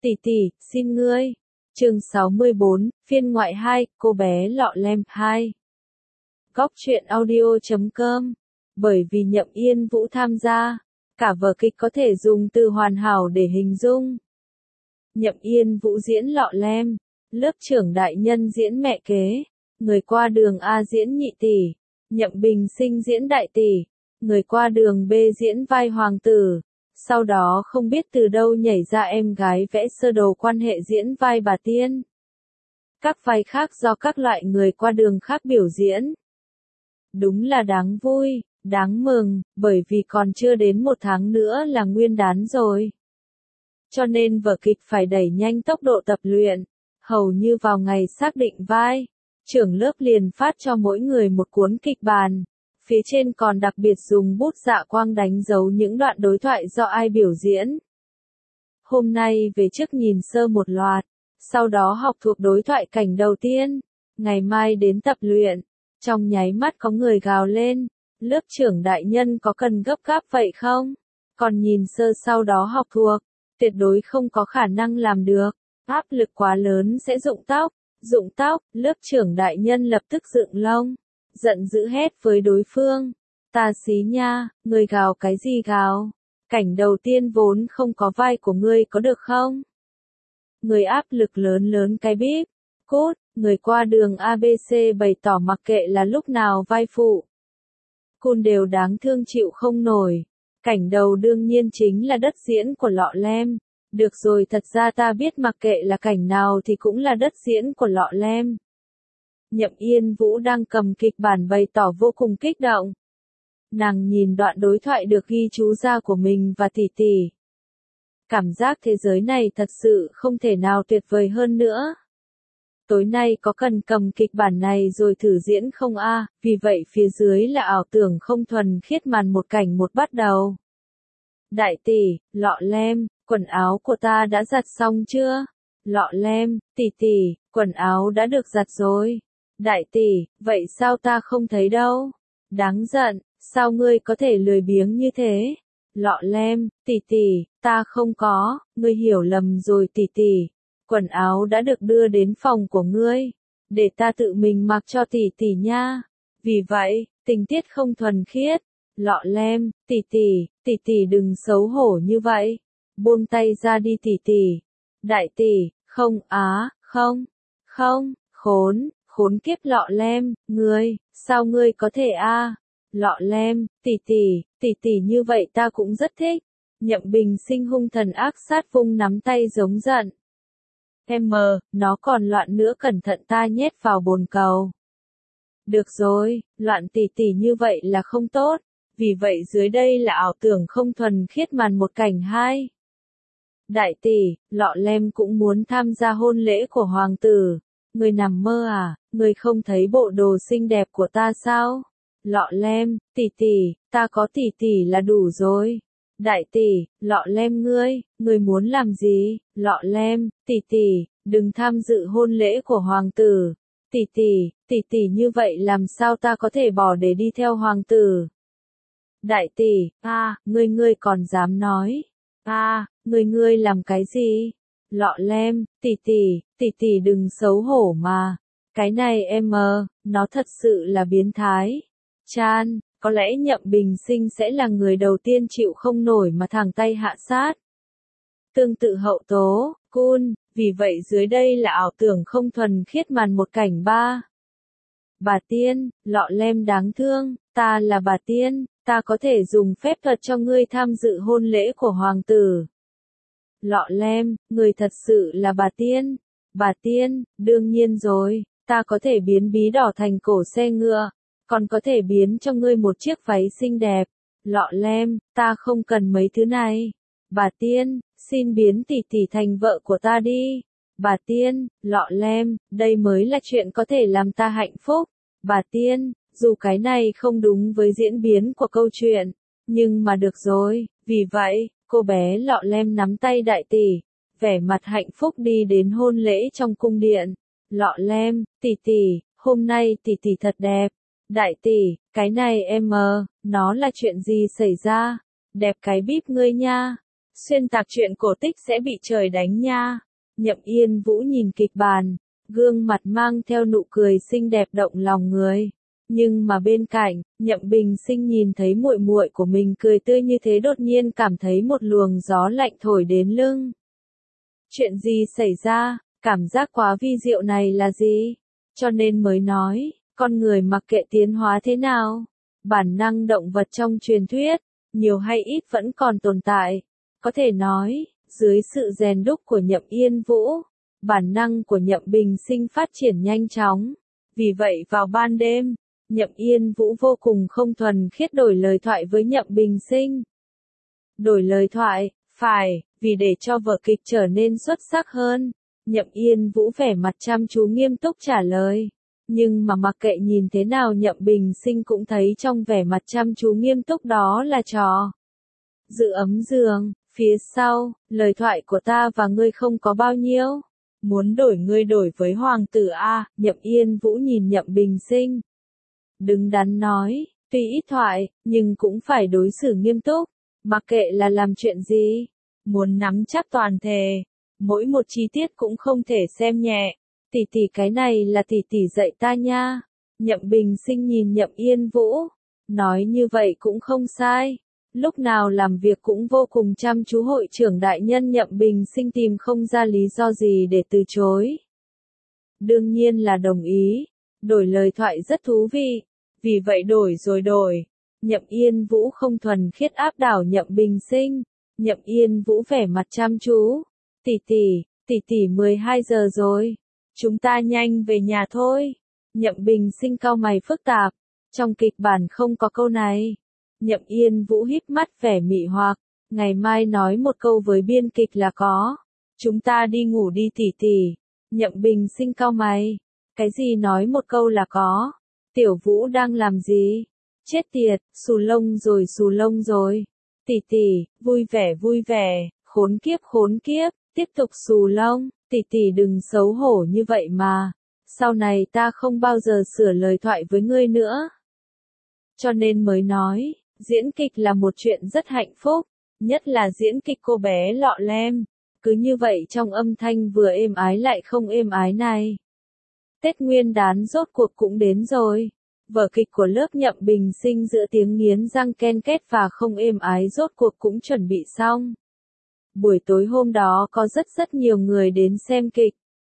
Tỷ tỷ, xin ngươi. Chương 64, phiên ngoại 2, cô bé lọ lem 2. Góc truyện audio.com. Bởi vì Nhậm Yên Vũ tham gia, cả vở kịch có thể dùng từ hoàn hảo để hình dung. Nhậm Yên Vũ diễn lọ lem, lớp trưởng đại nhân diễn mẹ kế, người qua đường A diễn nhị tỷ, Nhậm Bình Sinh diễn đại tỷ, người qua đường B diễn vai hoàng tử. Sau đó không biết từ đâu nhảy ra em gái vẽ sơ đồ quan hệ diễn vai bà Tiên. Các vai khác do các loại người qua đường khác biểu diễn. Đúng là đáng vui, đáng mừng, bởi vì còn chưa đến 1 tháng nữa là Nguyên đán rồi. Cho nên vở kịch phải đẩy nhanh tốc độ tập luyện. Hầu như vào ngày xác định vai, trưởng lớp liền phát cho mỗi người một cuốn kịch bản. Phía trên còn đặc biệt dùng bút dạ quang đánh dấu những đoạn đối thoại do ai biểu diễn. Hôm nay về trước nhìn sơ một loạt, sau đó học thuộc đối thoại cảnh đầu tiên. Ngày mai đến tập luyện. Trong nháy mắt có người gào lên, lớp trưởng đại nhân có cần gấp gáp vậy không? Còn nhìn sơ sau đó học thuộc, tuyệt đối không có khả năng làm được. Áp lực quá lớn sẽ rụng tóc, lớp trưởng đại nhân lập tức dựng lông. Giận dữ hét với đối phương. Ta xí nha, ngươi gào cái gì gào? Cảnh đầu tiên vốn không có vai của ngươi có được không? Người áp lực lớn cái bíp. Cút, người qua đường ABC bày tỏ mặc kệ là lúc nào vai phụ. Cun đều đáng thương chịu không nổi. Cảnh đầu đương nhiên chính là đất diễn của lọ lem. Được rồi, thật ra ta biết mặc kệ là cảnh nào thì cũng là đất diễn của lọ lem. Nhậm Yên Vũ đang cầm kịch bản bày tỏ vô cùng kích động. Nàng nhìn đoạn đối thoại được ghi chú ra của mình và tỷ tỷ. Cảm giác thế giới này thật sự không thể nào tuyệt vời hơn nữa. Tối nay có cần cầm kịch bản này rồi thử diễn không a? Vì vậy phía dưới là ảo tưởng không thuần khiết màn một cảnh một bắt đầu. Đại tỷ, lọ lem, quần áo của ta đã giặt xong chưa? Lọ lem, tỷ tỷ, quần áo đã được giặt rồi. Đại tỷ, vậy sao ta không thấy đâu? Đáng giận, sao ngươi có thể lười biếng như thế? Lọ lem, tỷ tỷ, ta không có, ngươi hiểu lầm rồi tỷ tỷ. Quần áo đã được đưa đến phòng của ngươi, để ta tự mình mặc cho tỷ tỷ nha. Vì vậy, tình tiết không thuần khiết. Lọ lem, tỷ tỷ đừng xấu hổ như vậy. Buông tay ra đi tỷ tỷ. Đại tỷ, không khốn kiếp lọ lem, ngươi, sao ngươi có thể a? Lọ lem, tỷ tỷ như vậy ta cũng rất thích. Nhậm Bình Sinh hung thần ác sát vung nắm tay giống giận. Nó còn loạn nữa, cẩn thận ta nhét vào bồn cầu. Được rồi, loạn tỷ tỷ như vậy là không tốt. Vì vậy dưới đây là ảo tưởng không thuần khiết màn một cảnh 2. Đại tỷ, lọ lem cũng muốn tham gia hôn lễ của hoàng tử. Người nằm mơ à, người không thấy bộ đồ xinh đẹp của ta sao? Lọ lem, tỷ tỷ, ta có tỷ tỷ là đủ rồi. Đại tỷ, lọ lem ngươi muốn làm gì? Lọ lem, tỷ tỷ, đừng tham dự hôn lễ của hoàng tử. Tỷ tỷ như vậy làm sao ta có thể bỏ để đi theo hoàng tử? Đại tỷ, ngươi còn dám nói? Ngươi làm cái gì? Lọ lem, tỷ tỷ đừng xấu hổ mà. Cái này nó thật sự là biến thái. Chan, có lẽ Nhậm Bình Sinh sẽ là người đầu tiên chịu không nổi mà thẳng tay hạ sát. Tương tự hậu tố, Cun, vì vậy dưới đây là ảo tưởng không thuần khiết màn một cảnh 3. Bà Tiên, lọ lem đáng thương, ta là bà Tiên, ta có thể dùng phép thuật cho ngươi tham dự hôn lễ của hoàng tử. Lọ lem, người thật sự là bà Tiên. Bà Tiên, đương nhiên rồi, ta có thể biến bí đỏ thành cổ xe ngựa, còn có thể biến cho ngươi một chiếc váy xinh đẹp. Lọ lem, ta không cần mấy thứ này. Bà Tiên, xin biến tỷ tỷ thành vợ của ta đi. Bà Tiên, lọ lem, đây mới là chuyện có thể làm ta hạnh phúc. Bà Tiên, dù cái này không đúng với diễn biến của câu chuyện, nhưng mà được rồi, vì vậy, cô bé lọ lem nắm tay đại tỷ, vẻ mặt hạnh phúc đi đến hôn lễ trong cung điện. Lọ lem, tỷ tỷ, hôm nay tỷ tỷ thật đẹp. Đại tỷ, cái này nó là chuyện gì xảy ra? Đẹp cái bíp ngươi nha. Xuyên tạc chuyện cổ tích sẽ bị trời đánh nha. Nhậm Yên Vũ nhìn kịch bản, gương mặt mang theo nụ cười xinh đẹp động lòng người. Nhưng mà bên cạnh, Nhậm Bình Sinh nhìn thấy muội muội của mình cười tươi như thế đột nhiên cảm thấy một luồng gió lạnh thổi đến lưng. Chuyện gì xảy ra, cảm giác quá vi diệu này là gì? Cho nên mới nói, con người mặc kệ tiến hóa thế nào, bản năng động vật trong truyền thuyết, nhiều hay ít vẫn còn tồn tại. Có thể nói, dưới sự rèn đúc của Nhậm Yên Vũ, bản năng của Nhậm Bình Sinh phát triển nhanh chóng. Vì vậy vào ban đêm, Nhậm Yên Vũ vô cùng không thuần khiết đổi lời thoại với Nhậm Bình Sinh. Đổi lời thoại, phải, vì để cho vở kịch trở nên xuất sắc hơn. Nhậm Yên Vũ vẻ mặt chăm chú nghiêm túc trả lời. Nhưng mà mặc kệ nhìn thế nào Nhậm Bình Sinh cũng thấy trong vẻ mặt chăm chú nghiêm túc đó là trò giữ ấm giường. Phía sau, lời thoại của ta và ngươi không có bao nhiêu. Muốn đổi ngươi đổi với hoàng tử A. Nhậm Yên Vũ nhìn Nhậm Bình Sinh. Đứng đắn nói, tuy ít thoại, nhưng cũng phải đối xử nghiêm túc. Mặc kệ là làm chuyện gì, muốn nắm chắc toàn thể. Mỗi một chi tiết cũng không thể xem nhẹ. Tỷ tỷ cái này là tỷ tỷ dạy ta nha. Nhậm Bình Sinh nhìn Nhậm Yên Vũ. Nói như vậy cũng không sai. Lúc nào làm việc cũng vô cùng chăm chú. Hội trưởng đại nhân Nhậm Bình Sinh tìm không ra lý do gì để từ chối. Đương nhiên là đồng ý. Đổi lời thoại rất thú vị. Vì vậy đổi rồi đổi. Nhậm Yên Vũ không thuần khiết áp đảo Nhậm Bình Sinh. Nhậm Yên Vũ vẻ mặt chăm chú. Tỷ tỷ 12 giờ rồi. Chúng ta nhanh về nhà thôi. Nhậm Bình Sinh cau mày phức tạp. Trong kịch bản không có câu này. Nhậm Yên Vũ híp mắt vẻ mị hoặc. Ngày mai nói một câu với biên kịch là có. Chúng ta đi ngủ đi tỷ tỷ. Nhậm Bình Sinh cau mày. Cái gì nói một câu là có? Tiểu Vũ đang làm gì? Chết tiệt, xù lông rồi. Tỷ tỷ, vui vẻ, khốn kiếp, tiếp tục xù lông. Tỷ tỷ đừng xấu hổ như vậy mà. Sau này ta không bao giờ sửa lời thoại với ngươi nữa. Cho nên mới nói, diễn kịch là một chuyện rất hạnh phúc. Nhất là diễn kịch cô bé lọ lem. Cứ như vậy trong âm thanh vừa êm ái lại không êm ái này. Tết Nguyên đán rốt cuộc cũng đến rồi. Vở kịch của lớp Nhậm Bình Sinh giữa tiếng nghiến răng ken két và không êm ái rốt cuộc cũng chuẩn bị xong. Buổi tối hôm đó có rất nhiều người đến xem kịch.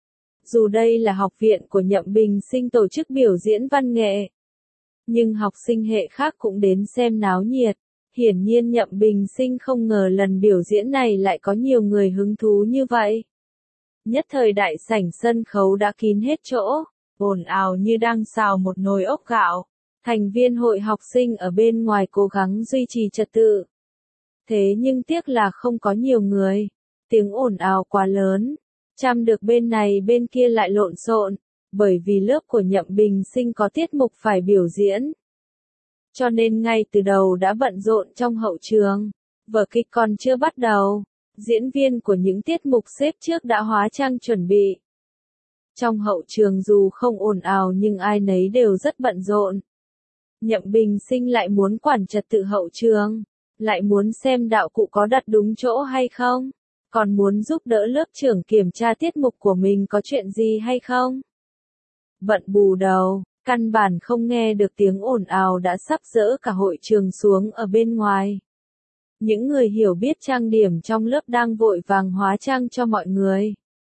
Dù đây là học viện của Nhậm Bình Sinh tổ chức biểu diễn văn nghệ, nhưng học sinh hệ khác cũng đến xem náo nhiệt. Hiển nhiên Nhậm Bình Sinh không ngờ lần biểu diễn này lại có nhiều người hứng thú như vậy. Nhất thời đại sảnh sân khấu đã kín hết chỗ, ồn ào như đang xào một nồi ốc gạo. Thành viên hội học sinh ở bên ngoài cố gắng duy trì trật tự. Thế nhưng tiếc là không có nhiều người. Tiếng ồn ào quá lớn. Chăm được bên này bên kia lại lộn xộn. Bởi vì lớp của Nhậm Bình Sinh có tiết mục phải biểu diễn. Cho nên ngay từ đầu đã bận rộn trong hậu trường. Vở kịch còn chưa bắt đầu. Diễn viên của những tiết mục xếp trước đã hóa trang chuẩn bị. Trong hậu trường dù không ồn ào nhưng ai nấy đều rất bận rộn. Nhậm Bình Sinh lại muốn quản trật tự hậu trường. Lại muốn xem đạo cụ có đặt đúng chỗ hay không. Còn muốn giúp đỡ lớp trưởng kiểm tra tiết mục của mình có chuyện gì hay không. Bận bù đầu, căn bản không nghe được tiếng ồn ào đã sắp dỡ cả hội trường xuống ở bên ngoài. Những người hiểu biết trang điểm trong lớp đang vội vàng hóa trang cho mọi người.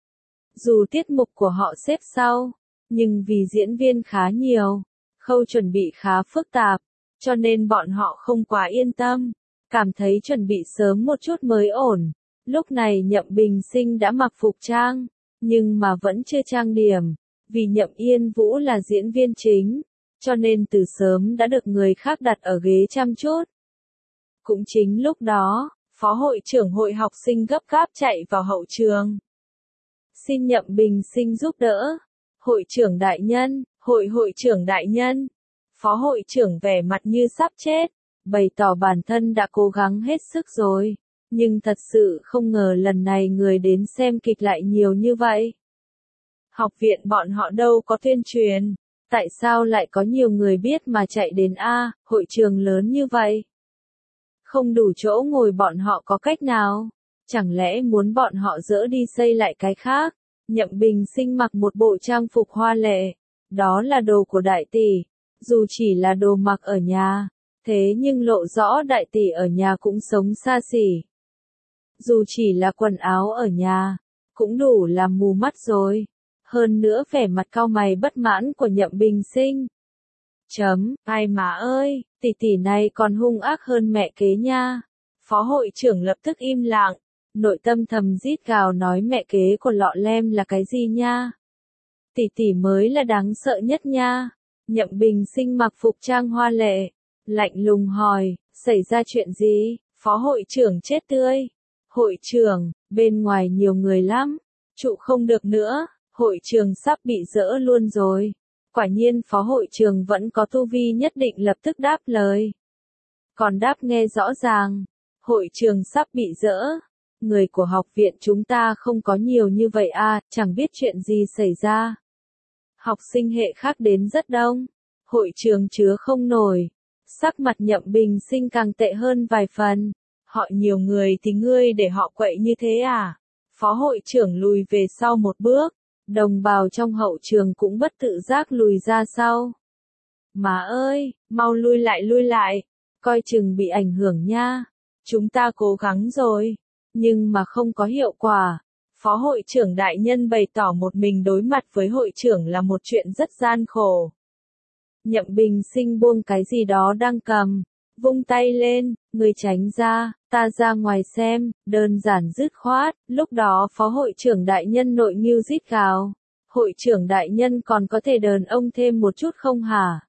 Dù tiết mục của họ xếp sau, nhưng vì diễn viên khá nhiều, khâu chuẩn bị khá phức tạp, cho nên bọn họ không quá yên tâm, cảm thấy chuẩn bị sớm một chút mới ổn. Lúc này Nhậm Bình Sinh đã mặc phục trang, nhưng mà vẫn chưa trang điểm, vì Nhậm Yên Vũ là diễn viên chính, cho nên từ sớm đã được người khác đặt ở ghế chăm chút. Cũng chính lúc đó, phó hội trưởng hội học sinh gấp gáp chạy vào hậu trường. Xin Nhậm Bình Sinh giúp đỡ. Hội trưởng đại nhân, hội trưởng đại nhân. Phó hội trưởng vẻ mặt như sắp chết, bày tỏ bản thân đã cố gắng hết sức rồi. Nhưng thật sự không ngờ lần này người đến xem kịch lại nhiều như vậy. Học viện bọn họ đâu có tuyên truyền. Tại sao lại có nhiều người biết mà chạy đến hội trường lớn như vậy? Không đủ chỗ ngồi bọn họ có cách nào? Chẳng lẽ muốn bọn họ dỡ đi xây lại cái khác? Nhậm Bình Sinh mặc một bộ trang phục hoa lệ. Đó là đồ của đại tỷ. Dù chỉ là đồ mặc ở nhà, thế nhưng lộ rõ đại tỷ ở nhà cũng sống xa xỉ. Dù chỉ là quần áo ở nhà, cũng đủ làm mù mắt rồi. Hơn nữa vẻ mặt cau mày bất mãn của Nhậm Bình Sinh. Ai mà ơi, tỷ tỷ này còn hung ác hơn mẹ kế nha. Phó hội trưởng lập tức im lặng, nội tâm thầm rít gào nói mẹ kế của Lọ Lem là cái gì nha. Tỷ tỷ mới là đáng sợ nhất nha. Nhậm Bình Sinh mặc phục trang hoa lệ, lạnh lùng hỏi, xảy ra chuyện gì? Phó hội trưởng chết tươi. Hội trưởng, bên ngoài nhiều người lắm, trụ không được nữa, hội trường sắp bị dỡ luôn rồi. Quả nhiên phó hội trường vẫn có tu vi nhất định lập tức đáp lời. Còn đáp nghe rõ ràng, hội trường sắp bị dỡ. Người của học viện chúng ta không có nhiều như vậy à, chẳng biết chuyện gì xảy ra. Học sinh hệ khác đến rất đông, hội trường chứa không nổi. Sắc mặt Nhậm Bình Sinh càng tệ hơn vài phần. Họ nhiều người thì ngươi để họ quậy như thế à? Phó hội trưởng lùi về sau một bước, đồng bào trong hậu trường cũng bất tự giác lùi ra sau. Má ơi, mau lui lại, coi chừng bị ảnh hưởng nha. Chúng ta cố gắng rồi, nhưng mà không có hiệu quả. Phó hội trưởng đại nhân bày tỏ một mình đối mặt với hội trưởng là một chuyện rất gian khổ. Nhậm Bình Sinh buông cái gì đó đang cầm, vung tay lên, người tránh ra, ta ra ngoài xem, đơn giản dứt khoát. Lúc đó phó hội trưởng đại nhân nội nghiêu rít gào. Hội trưởng đại nhân còn có thể đờn ông thêm một chút không hả?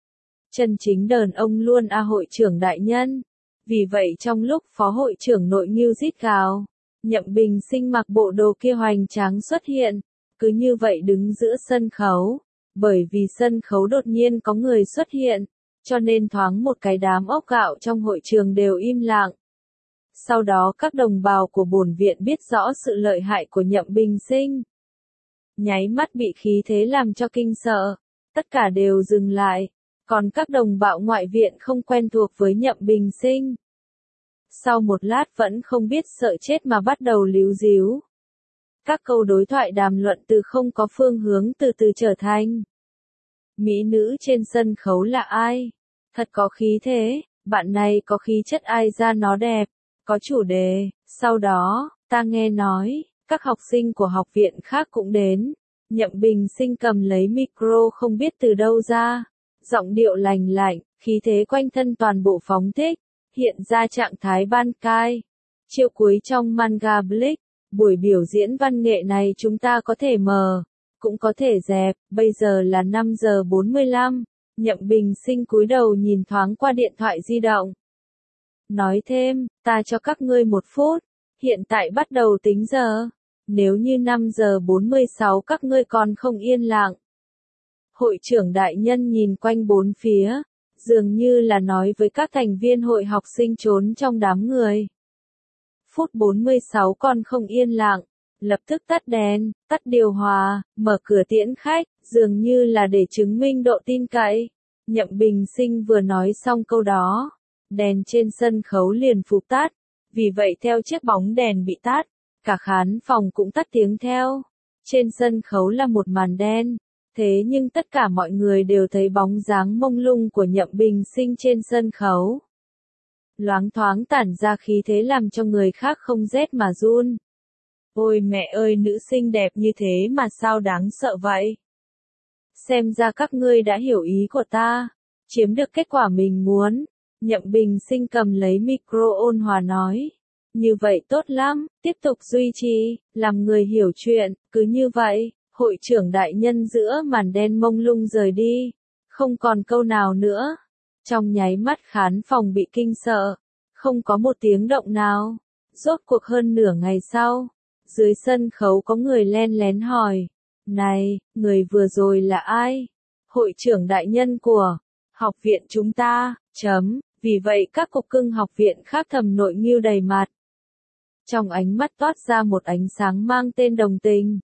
Chân chính đờn ông luôn à hội trưởng đại nhân. Vì vậy trong lúc phó hội trưởng nội nghiêu rít gào, Nhậm Bình Sinh mặc bộ đồ kia hoành tráng xuất hiện, cứ như vậy đứng giữa sân khấu. Bởi vì sân khấu đột nhiên có người xuất hiện, cho nên thoáng một cái đám ốc gạo trong hội trường đều im lặng. Sau đó các đồng bào của bổn viện biết rõ sự lợi hại của Nhậm Bình Sinh. Nháy mắt bị khí thế làm cho kinh sợ, tất cả đều dừng lại, còn các đồng bào ngoại viện không quen thuộc với Nhậm Bình Sinh. Sau một lát vẫn không biết sợ chết mà bắt đầu líu díu. Các câu đối thoại đàm luận từ không có phương hướng từ từ trở thành. Mỹ nữ trên sân khấu là ai? Thật có khí thế, bạn này có khí chất ai ra nó đẹp, có chủ đề. Sau đó, ta nghe nói, các học sinh của học viện khác cũng đến. Nhậm Bình Sinh cầm lấy micro không biết từ đâu ra. Giọng điệu lành lạnh, khí thế quanh thân toàn bộ phóng thích, hiện ra trạng thái ban cai. Chiêu cuối trong manga Bleach, buổi biểu diễn văn nghệ này chúng ta có thể mở, cũng có thể dẹp, bây giờ là 5 giờ 45. Nhậm Bình Sinh cúi đầu nhìn thoáng qua điện thoại di động. Nói thêm, ta cho các ngươi 1 phút, hiện tại bắt đầu tính giờ. Nếu như 5 giờ 46 các ngươi còn không yên lặng. Hội trưởng đại nhân nhìn quanh bốn phía, dường như là nói với các thành viên hội học sinh trốn trong đám người. Phút 46 còn không yên lặng, lập tức tắt đèn, tắt điều hòa, mở cửa tiễn khách, dường như là để chứng minh độ tin cậy. Nhậm Bình Sinh vừa nói xong câu đó, đèn trên sân khấu liền phục tắt, vì vậy theo chiếc bóng đèn bị tắt, cả khán phòng cũng tắt tiếng theo. Trên sân khấu là một màn đen, thế nhưng tất cả mọi người đều thấy bóng dáng mông lung của Nhậm Bình Sinh trên sân khấu. Loáng thoáng tản ra khí thế làm cho người khác không rét mà run. Ôi mẹ ơi, nữ xinh đẹp như thế mà sao đáng sợ vậy? Xem ra các ngươi đã hiểu ý của ta, chiếm được kết quả mình muốn. Nhậm Bình Sinh cầm lấy micro ôn hòa nói. Như vậy tốt lắm, tiếp tục duy trì, làm người hiểu chuyện, cứ như vậy. Hội trưởng đại nhân giữa màn đen mông lung rời đi, không còn câu nào nữa. Trong nháy mắt khán phòng bị kinh sợ, không có một tiếng động nào. Rốt cuộc hơn nửa ngày sau, dưới sân khấu có người len lén hỏi, này, người vừa rồi là ai? Hội trưởng đại nhân của học viện chúng ta, vì vậy các cục cưng học viện khác thầm nội nghiêu đầy mặt. Trong ánh mắt toát ra một ánh sáng mang tên đồng tình.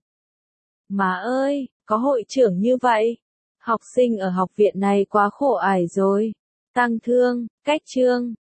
Má ơi, có hội trưởng như vậy, học sinh ở học viện này quá khổ ải rồi. Tang Thương, Cách Trương,